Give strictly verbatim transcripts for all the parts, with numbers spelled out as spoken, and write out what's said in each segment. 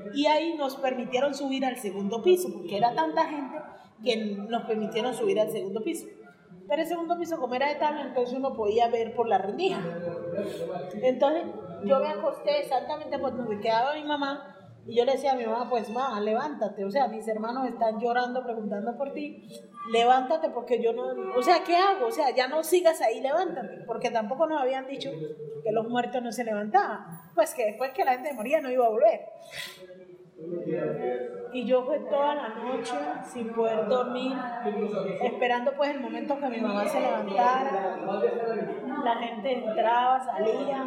Y ahí nos permitieron subir al segundo piso, porque era tanta gente que nos permitieron subir al segundo piso. Pero el segundo piso, como era de tabla, entonces uno podía ver por la rendija. Entonces yo me acosté exactamente por donde quedaba mi mamá, y yo le decía a mi mamá, pues mamá, levántate, o sea, mis hermanos están llorando, preguntando por ti, levántate porque yo no, o sea, ¿qué hago? O sea, ya no sigas ahí, levántate, porque tampoco nos habían dicho que los muertos no se levantaban, pues que después que la gente moría no iba a volver. Y yo fue toda la noche sin poder dormir, esperando pues el momento que mi mamá se levantara, la gente entraba, salía,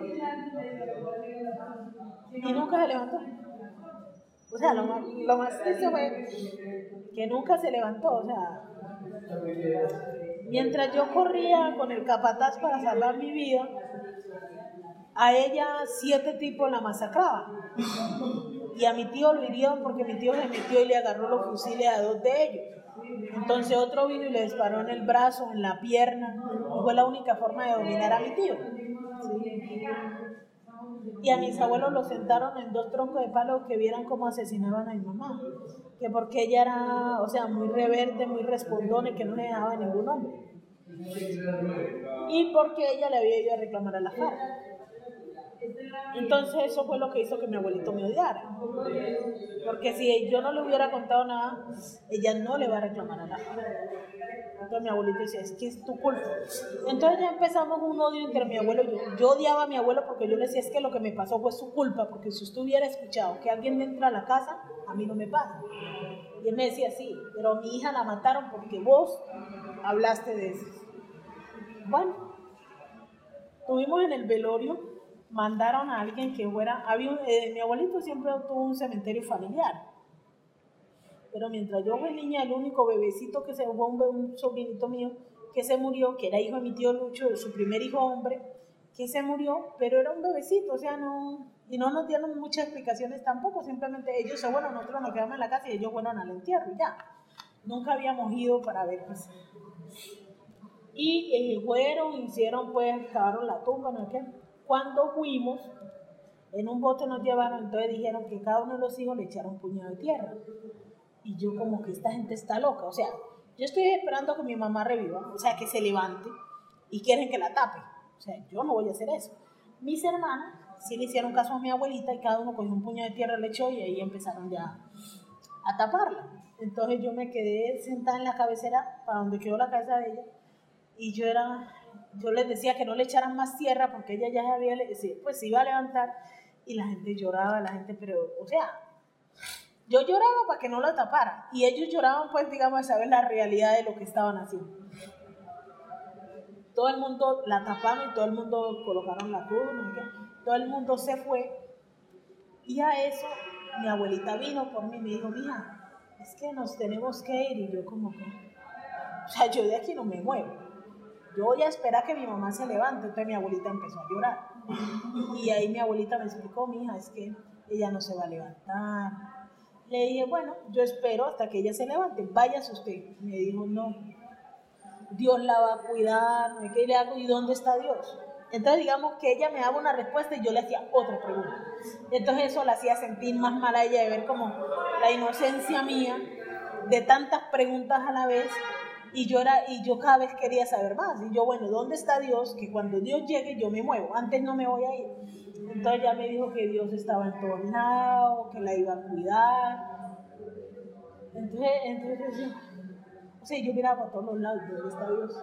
y nunca se levantó. O sea, lo más, lo más triste fue que nunca se levantó, o sea, mientras yo corría con el capataz para salvar mi vida, a ella siete tipos la masacraban. Y a mi tío lo hirieron porque mi tío se metió y le agarró los fusiles a dos de ellos. Entonces otro vino y le disparó en el brazo, en la pierna, y fue la única forma de dominar a mi tío. ¿Sí? Y a mis abuelos los sentaron en dos troncos de palo que vieran cómo asesinaban a mi mamá, que porque ella era, o sea, muy rebelde, muy respondona y que no le dejaba a ningún hombre, y porque ella le había ido a reclamar a la FARC. Entonces eso fue lo que hizo que mi abuelito me odiara, porque si yo no le hubiera contado nada, ella no le va a reclamar a la FARC. Entonces mi abuelito decía, es que es tu culpa. Entonces ya empezamos un odio entre mi abuelo y yo. Yo odiaba a mi abuelo porque yo le decía, es que lo que me pasó fue su culpa, porque si usted hubiera escuchado que alguien entra a la casa, a mí no me pasa. Y él me decía, sí, pero a mi hija la mataron porque vos hablaste de eso. Bueno, tuvimos en el velorio, mandaron a alguien que fuera, había, eh, mi abuelito siempre tuvo un cementerio familiar. Pero mientras yo fui niña, el único bebecito que se fue, un, un sobrinito mío, que se murió, que era hijo de mi tío Lucho, su primer hijo hombre, que se murió, pero era un bebecito, o sea, no, y no nos dieron muchas explicaciones tampoco, simplemente ellos se bueno, nosotros nos quedamos en la casa y ellos fueron al entierro y ya. Nunca habíamos ido para ver qué. Y eh, fueron, hicieron, pues, cavaron la tumba, ¿no? ¿Qué? Cuando fuimos, en un bote nos llevaron, entonces dijeron que cada uno de los hijos le echaron un puñado de tierra. Y yo como que esta gente está loca, o sea, yo estoy esperando que mi mamá reviva, o sea, que se levante y quieren que la tape, o sea, yo no voy a hacer eso. Mis hermanos sí le hicieron caso a mi abuelita y cada uno cogió un puñado de tierra, le echó y ahí empezaron ya a taparla. Entonces yo me quedé sentada en la cabecera para donde quedó la cabeza de ella y yo era, yo les decía que no le echaran más tierra porque ella ya se había, pues se iba a levantar y la gente lloraba, la gente, pero, o sea, yo lloraba para que no la tapara y ellos lloraban pues digamos a saber la realidad de lo que estaban haciendo. Todo el mundo la taparon y todo el mundo colocaron la cruz, ¿no? Todo el mundo se fue y a eso mi abuelita vino por mí y me dijo, mija, es que nos tenemos que ir. Y yo como que, o sea, yo de aquí no me muevo, yo voy a esperar que mi mamá se levante. Entonces mi abuelita empezó a llorar y ahí mi abuelita me explicó, mija, es que ella no se va a levantar. Le dije, bueno, yo espero hasta que ella se levante, váyase usted. Me dijo, no, Dios la va a cuidar, ¿qué le hago? ¿Y dónde está Dios? Entonces digamos que ella me daba una respuesta y yo le hacía otra pregunta. Entonces eso la hacía sentir más mal a ella, de ver como la inocencia mía, de tantas preguntas a la vez, y yo, era, y yo cada vez quería saber más. Y yo, bueno, ¿dónde está Dios? Que cuando Dios llegue yo me muevo, antes no me voy a ir. Entonces ya me dijo que Dios estaba en todos lados, que la iba a cuidar. Entonces, entonces o sea, yo miraba por todos los lados, ¿dónde está Dios?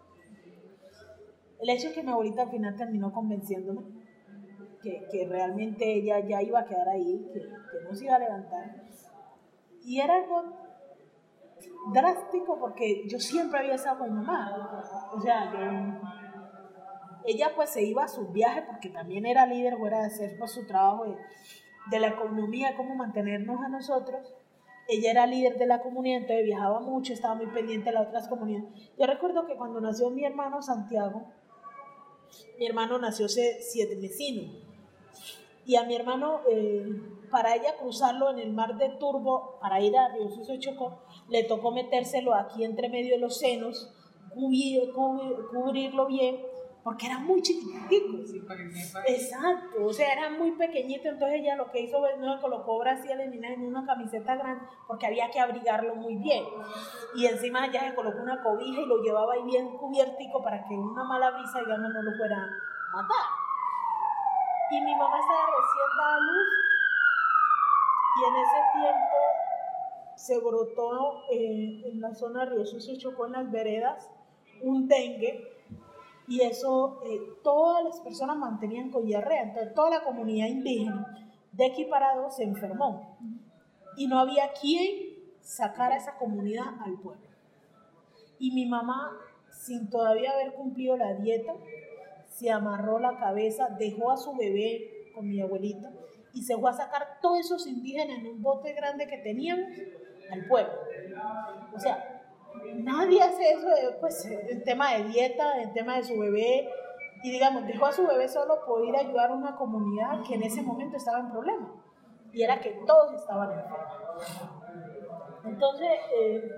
El hecho es que mi abuelita al final terminó convenciéndome que, que realmente ella ya iba a quedar ahí, que, que no se iba a levantar. Y era algo drástico porque yo siempre había estado con mi mamá. O sea, yo, ella pues se iba a sus viajes porque también era líder, fuera de hacer pues, su trabajo de, de la economía, cómo mantenernos a nosotros. Ella era líder de la comunidad, entonces viajaba mucho, estaba muy pendiente de las otras comunidades. Yo recuerdo que cuando nació mi hermano Santiago, mi hermano nació siete mesino, y a mi hermano, eh, para ella cruzarlo en el mar de Turbo, para ir a Río Sucio Chocó, le tocó metérselo aquí entre medio de los senos, cubrir, cubrir, cubrirlo bien, porque eran muy chiquiticos. Sí, para que sepa. Exacto, o sea, era muy pequeñito, entonces ella lo que hizo fue no le colocó brasiles ni nada, en una camiseta grande, porque había que abrigarlo muy bien. Y encima ella se colocó una cobija y lo llevaba ahí bien cubiertico para que una mala brisa, digamos, no lo fuera a matar. Y mi mamá estaba recién dada a luz, y en ese tiempo se brotó eh, en la zona de Río Sucio, Chocó, en las veredas, un dengue. Y eso, eh, todas las personas mantenían con diarrea, entonces toda la comunidad indígena de Equiparado se enfermó y no había quien sacara a esa comunidad al pueblo. Y mi mamá, sin todavía haber cumplido la dieta, se amarró la cabeza, dejó a su bebé con mi abuelita y se fue a sacar todos esos indígenas en un bote grande que teníamos al pueblo. O sea, nadie hace eso, pues, en tema de dieta, en tema de su bebé, y digamos, dejó a su bebé solo por ir a ayudar a una comunidad que en ese momento estaba en problemas, y era que todos estaban enfermos. Entonces, eh,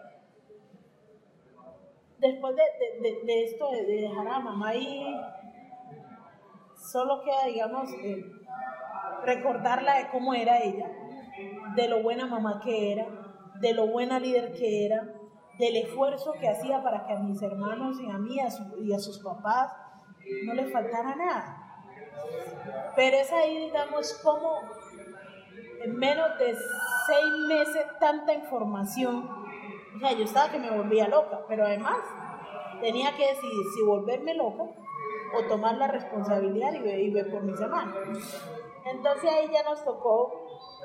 después de, de, de, de esto, de, de dejar a mamá ahí, solo queda, digamos, eh, recordarla de cómo era ella, de lo buena mamá que era, de lo buena líder que era, del esfuerzo que hacía para que a mis hermanos y a mí a su, y a sus papás no les faltara nada. Pero es ahí, digamos, como en menos de seis meses tanta información. O sea, yo estaba que me volvía loca, pero además tenía que decidir si volverme loca o tomar la responsabilidad y ver, y ver por mis hermanos. Entonces ahí ya nos tocó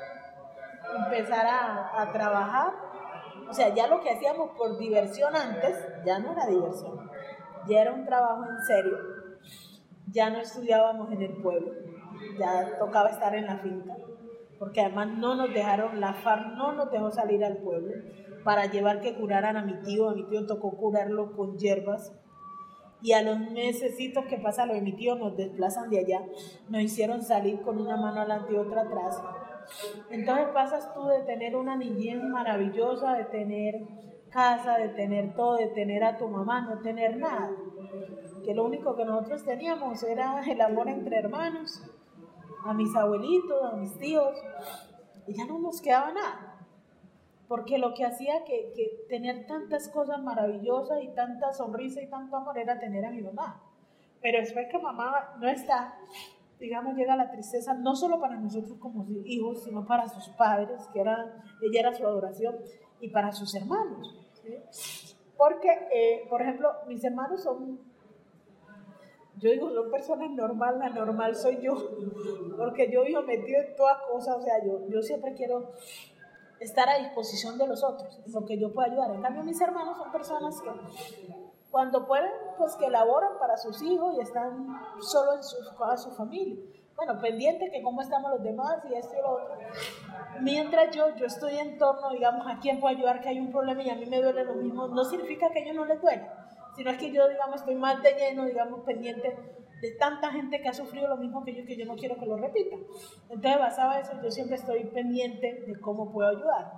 empezar a, a trabajar. O sea, ya lo que hacíamos por diversión antes, ya no era diversión, ya era un trabajo en serio, ya no estudiábamos en el pueblo, ya tocaba estar en la finca, porque además no nos dejaron, la FARC no nos dejó salir al pueblo para llevar que curaran a mi tío, a mi tío tocó curarlo con hierbas, y a los mesecitos que pasa lo de mi tío nos desplazan de allá, nos hicieron salir con una mano adelante y otra atrás. Entonces pasas tú de tener una niñez maravillosa, de tener casa, de tener todo, de tener a tu mamá, no tener nada. Que lo único que nosotros teníamos era el amor entre hermanos, a mis abuelitos, a mis tíos, y ya no nos quedaba nada. Porque lo que hacía que, que tener tantas cosas maravillosas y tanta sonrisa y tanto amor era tener a mi mamá. Pero después que mamá no está, digamos, llega la tristeza, no solo para nosotros como hijos, sino para sus padres, que era, ella era su adoración, y para sus hermanos. ¿Sí? Porque, eh, por ejemplo, mis hermanos son, yo digo, son personas normales, la normal soy yo, porque yo vivo metido en todas cosas, o sea, yo, yo siempre quiero estar a disposición de los otros, en lo que yo pueda ayudar. En cambio, mis hermanos son personas que cuando pueden, pues que laboran para sus hijos y están solo en su, con su familia. Bueno, pendiente que cómo estamos los demás y esto y lo otro. Mientras yo, yo estoy en torno, digamos, a quién puedo ayudar, que hay un problema y a mí me duele lo mismo, no significa que a ellos no les duela, sino es que yo, digamos, estoy más de lleno, digamos, pendiente de tanta gente que ha sufrido lo mismo que yo, que yo no quiero que lo repita. Entonces, basado en eso, yo siempre estoy pendiente de cómo puedo ayudar.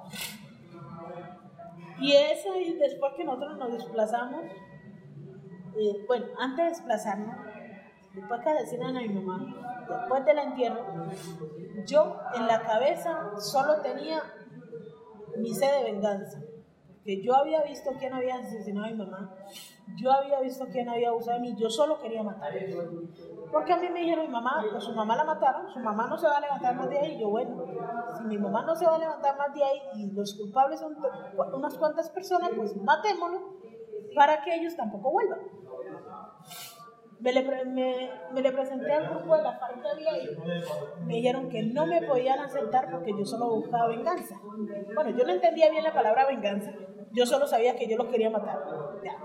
Y es ahí, después que nosotros nos desplazamos, eh, bueno, antes de desplazarnos, después que asesinan a mi mamá, después del entierro, yo en la cabeza solo tenía mi sed de venganza. Que yo había visto quién había asesinado a mi mamá, yo había visto quién había abusado de mí, yo solo quería matar. Porque a mí me dijeron, mi mamá, pues su mamá la mataron, su mamá no se va a levantar más de ahí. Y yo, bueno, si mi mamá no se va a levantar más de ahí y los culpables son unas cuantas personas, pues matémoslo para que ellos tampoco vuelvan. Me le, me, me le presenté al grupo de la FARC que había ahí, me dijeron que no me podían aceptar porque yo solo buscaba venganza. Bueno, yo no entendía bien la palabra venganza, yo solo sabía que yo los quería matar. Ya.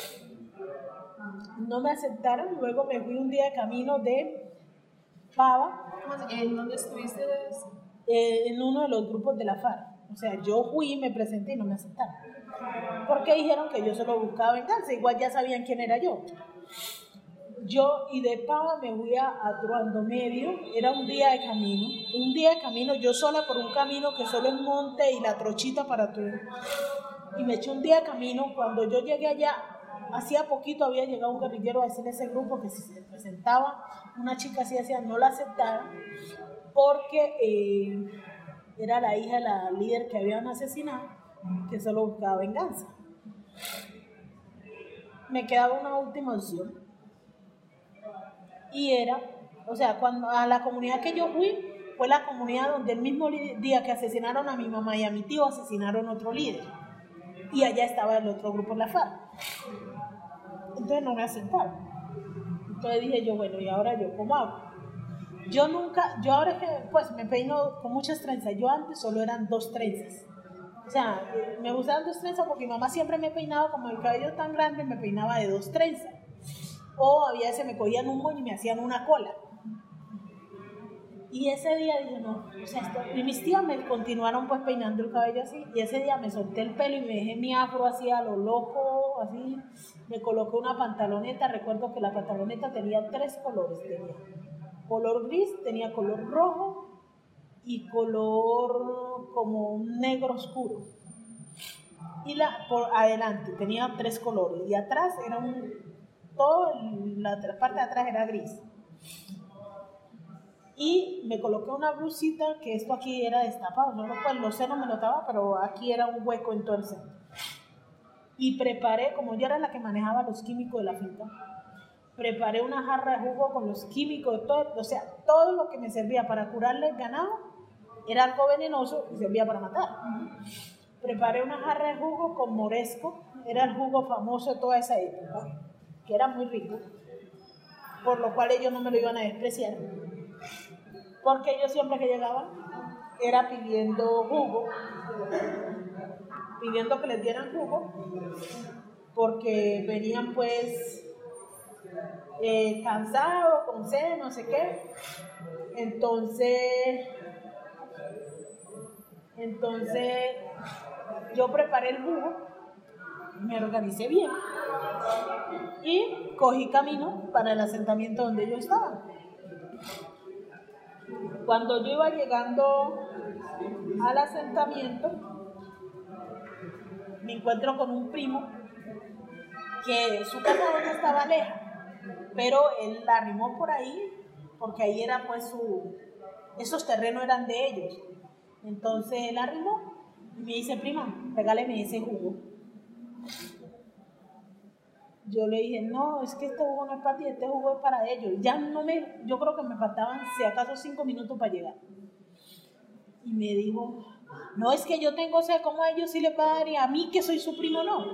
No me aceptaron, luego me fui un día de camino de Pava. ¿En dónde estuviste? Eh, en uno de los grupos de la FARC. O sea, yo fui, me presenté y no me aceptaron. Porque dijeron que yo solo buscaba venganza, igual ya sabían quién era yo. Yo y de Pava me fui a, a Truando Medio, era un día de camino, un día de camino, yo sola por un camino que solo el monte y la trochita para todo. Y me eché un día de camino, cuando yo llegué allá, hacía poquito había llegado un guerrillero a decirle a ese grupo que si se presentaba una chica así, decía, no la aceptaran, porque eh, era la hija de la líder que habían asesinado, que solo buscaba venganza. Me quedaba una última opción, y era, o sea, cuando a la comunidad que yo fui, fue la comunidad donde el mismo día que asesinaron a mi mamá y a mi tío, asesinaron otro líder, y allá estaba el otro grupo, la FARC. Entonces no me aceptaron. Entonces dije yo, bueno, ¿y ahora yo cómo hago? Yo nunca, yo ahora que pues me peino con muchas trenzas, yo antes solo eran dos trenzas. O sea, me gustaban dos trenzas porque mi mamá siempre me peinaba, como el cabello tan grande, me peinaba de dos trenzas. O había veces me cogían un moño y me hacían una cola. Y ese día dije, no, o sea, esto, y mis tías me continuaron pues peinando el cabello así, y ese día me solté el pelo y me dejé mi afro así a lo loco, así, me coloqué una pantaloneta, recuerdo que la pantaloneta tenía tres colores, tenía color gris, tenía color rojo y color como un negro oscuro. Y la, por adelante tenía tres colores, y atrás era un, todo, la parte de atrás era gris. Y me coloqué una blusita, que esto aquí era destapado, no, pues los senos me notaba, pero aquí era un hueco en todo el centro. Y preparé, como yo era la que manejaba los químicos de la finca, preparé una jarra de jugo con los químicos, todo, o sea, todo lo que me servía para curarle el ganado era algo venenoso y servía para matar. Preparé una jarra de jugo con moresco, era el jugo famoso de toda esa época, que era muy rico, por lo cual ellos no me lo iban a despreciar. Porque ellos siempre que llegaban era pidiendo jugo, pidiendo que les dieran jugo, porque venían pues eh, cansados, con sed, no sé qué. Entonces, entonces yo preparé el jugo, me organicé bien y cogí camino para el asentamiento donde ellos estaban. Cuando yo iba llegando al asentamiento, me encuentro con un primo que su casa no estaba lejos, pero él la arrimó por ahí, porque ahí era pues su, esos terrenos eran de ellos. Entonces él arrimó y me dice, prima, regáleme ese jugo. Yo le dije, no, es que este jugo no es para ti, este jugo es para ellos. Ya no me, yo creo que me faltaban, si acaso, cinco minutos para llegar. Y me dijo, no, es que yo tengo sed, ¿cómo a ellos sí les va a dar y a mí que soy su primo no?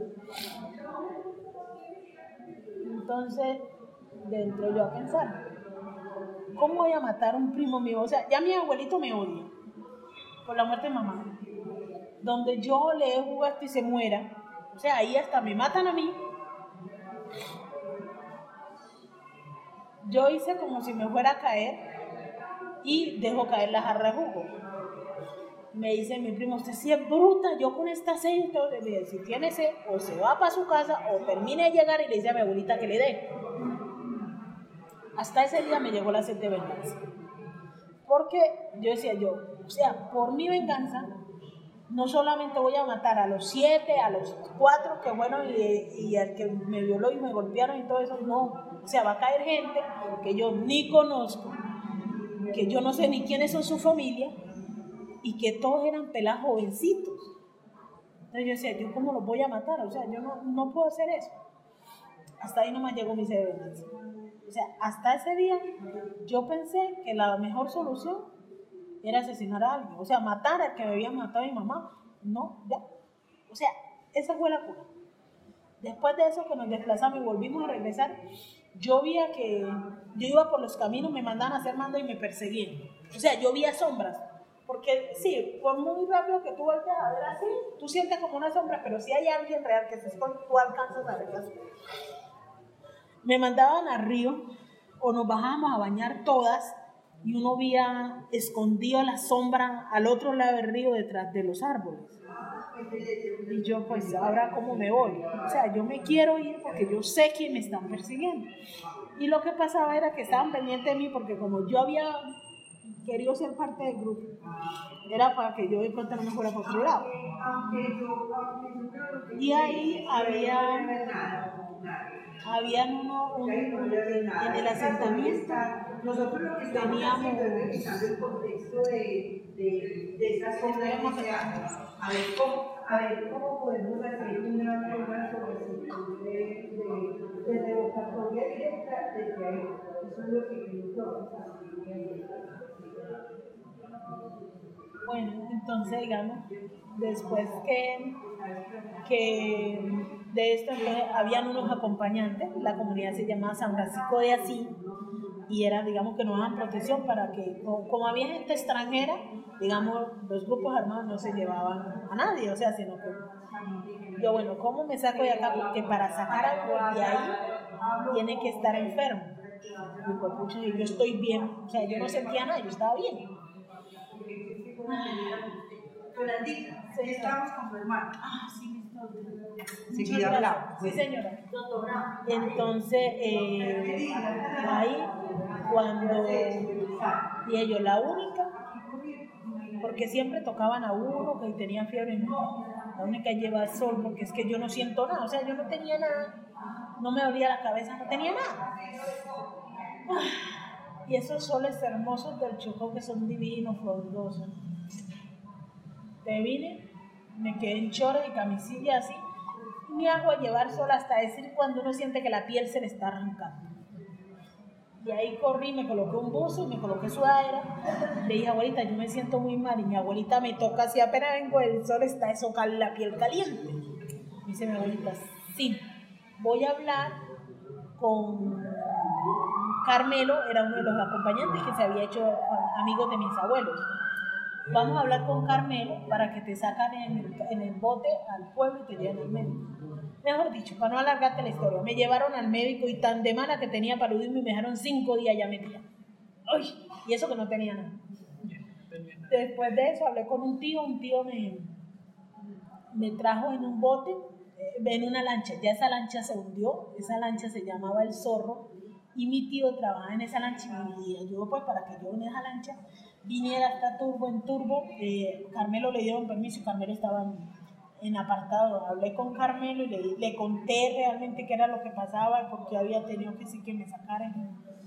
Entonces, dentro yo a pensar, ¿cómo voy a matar a un primo mío? O sea, ya mi abuelito me odia por la muerte de mamá. Donde yo le dé jugo a esto y se muera, o sea, ahí hasta me matan a mí. Yo hice como si me fuera a caer y dejo caer la jarra de jugo. Me dice mi primo, usted sí es bruta, yo con esta sed, entonces le dije, si tiene sed, o se va para su casa, o termine de llegar y le dice a mi abuelita que le dé. Hasta ese día me llegó la sed de venganza. Porque yo decía yo, o sea, por mi venganza, no solamente voy a matar a los siete, a los cuatro que bueno, y, y al que me violó y me golpearon y todo eso, no. O sea, va a caer gente que yo ni conozco, que yo no sé ni quiénes son su familia, y que todos eran pelados jovencitos. Entonces yo decía, ¿yo cómo los voy a matar? O sea, yo no, no puedo hacer eso. Hasta ahí no me llegó mi sed de venganza. O sea, hasta ese día yo pensé que la mejor solución era asesinar a alguien. O sea, matar al que me había matado a mi mamá. No, ya. O sea, esa fue la cura. Después de eso que nos desplazamos y volvimos a regresar, yo veía que yo iba por los caminos, me mandaban a hacer mando y me perseguían. O sea, yo veía sombras. Porque sí, por muy rápido que tú volteas a ver así, tú sientes como una sombra, pero si hay alguien real que se esconde, tú alcanzas a ver las sombras. Me mandaban al río o nos bajábamos a bañar todas y uno veía escondido la sombra al otro lado del río detrás de los árboles. Y yo pues ahora cómo me voy. O sea, yo me quiero ir porque yo sé que me están persiguiendo. Y lo que pasaba era que estaban pendientes de mí porque como yo había querido ser parte del grupo. Era para que yo de pronto no me fuera por otro lado. Y ahí había, habían uno, un, en el asentamiento, nosotros lo que teníamos el contexto de, de, de esas cosas, a ver cómo, a ver cómo podemos hacer una forma sobre de, de, de revocatoria directa desde ahí. Eso es lo que creo que bueno, entonces digamos, después que, que de esto entonces, habían unos acompañantes, la comunidad se llamaba San Francisco de Asís, y era, digamos, que nos daban protección para que, como, como había gente extranjera, digamos, los grupos armados no se llevaban a nadie, o sea, sino que yo, bueno, ¿cómo me saco de acá? Porque para sacar algo de ahí tiene que estar enfermo. Y pues, pucha, yo estoy bien, o sea, yo no sentía nada, yo estaba bien. Yolandita, sí, estábamos con tu hermano. Ah, sí, sí, sí, hablamos. Sí, señora. Entonces, eh, ahí, cuando y ellos, la única, porque siempre tocaban a uno que tenía fiebre, no, la única lleva el sol, porque es que yo no siento nada, o sea, yo no tenía nada, no me dolía la cabeza, no tenía nada. Y esos soles hermosos del Chocó que son divinos, frondosos. Te vine, me quedé en chores y camisilla así, y me hago a llevar sol hasta decir cuando uno siente que la piel se le está arrancando. Y ahí corrí, me coloqué un buzo y me coloqué sudadera. Le dije, abuelita, yo me siento muy mal. Y mi abuelita me toca así, apenas vengo del sol, está eso, la piel caliente. Dice mi abuelita, sí, voy a hablar con Carmelo, era uno de los acompañantes que se había hecho amigos de mis abuelos. Vamos a hablar con Carmelo para que te sacan en el, en el bote al pueblo y te lleven al médico. Mejor dicho, para no alargarte la historia, me llevaron al médico y tan de mala que tenía paludismo y me dejaron cinco días ya metida. ¡Ay! Y eso que no tenía nada. Después de eso hablé con un tío, un tío me, me trajo en un bote, en una lancha. Ya esa lancha se hundió, esa lancha se llamaba El Zorro y mi tío trabajaba en esa lancha y me ayudó pues para que yo en esa lancha viniera hasta Turbo, en Turbo. eh, Carmelo le dieron permiso y Carmelo estaba en, en apartado. Hablé con Carmelo y le, le conté realmente qué era lo que pasaba, porque había tenido que sí que me sacaran.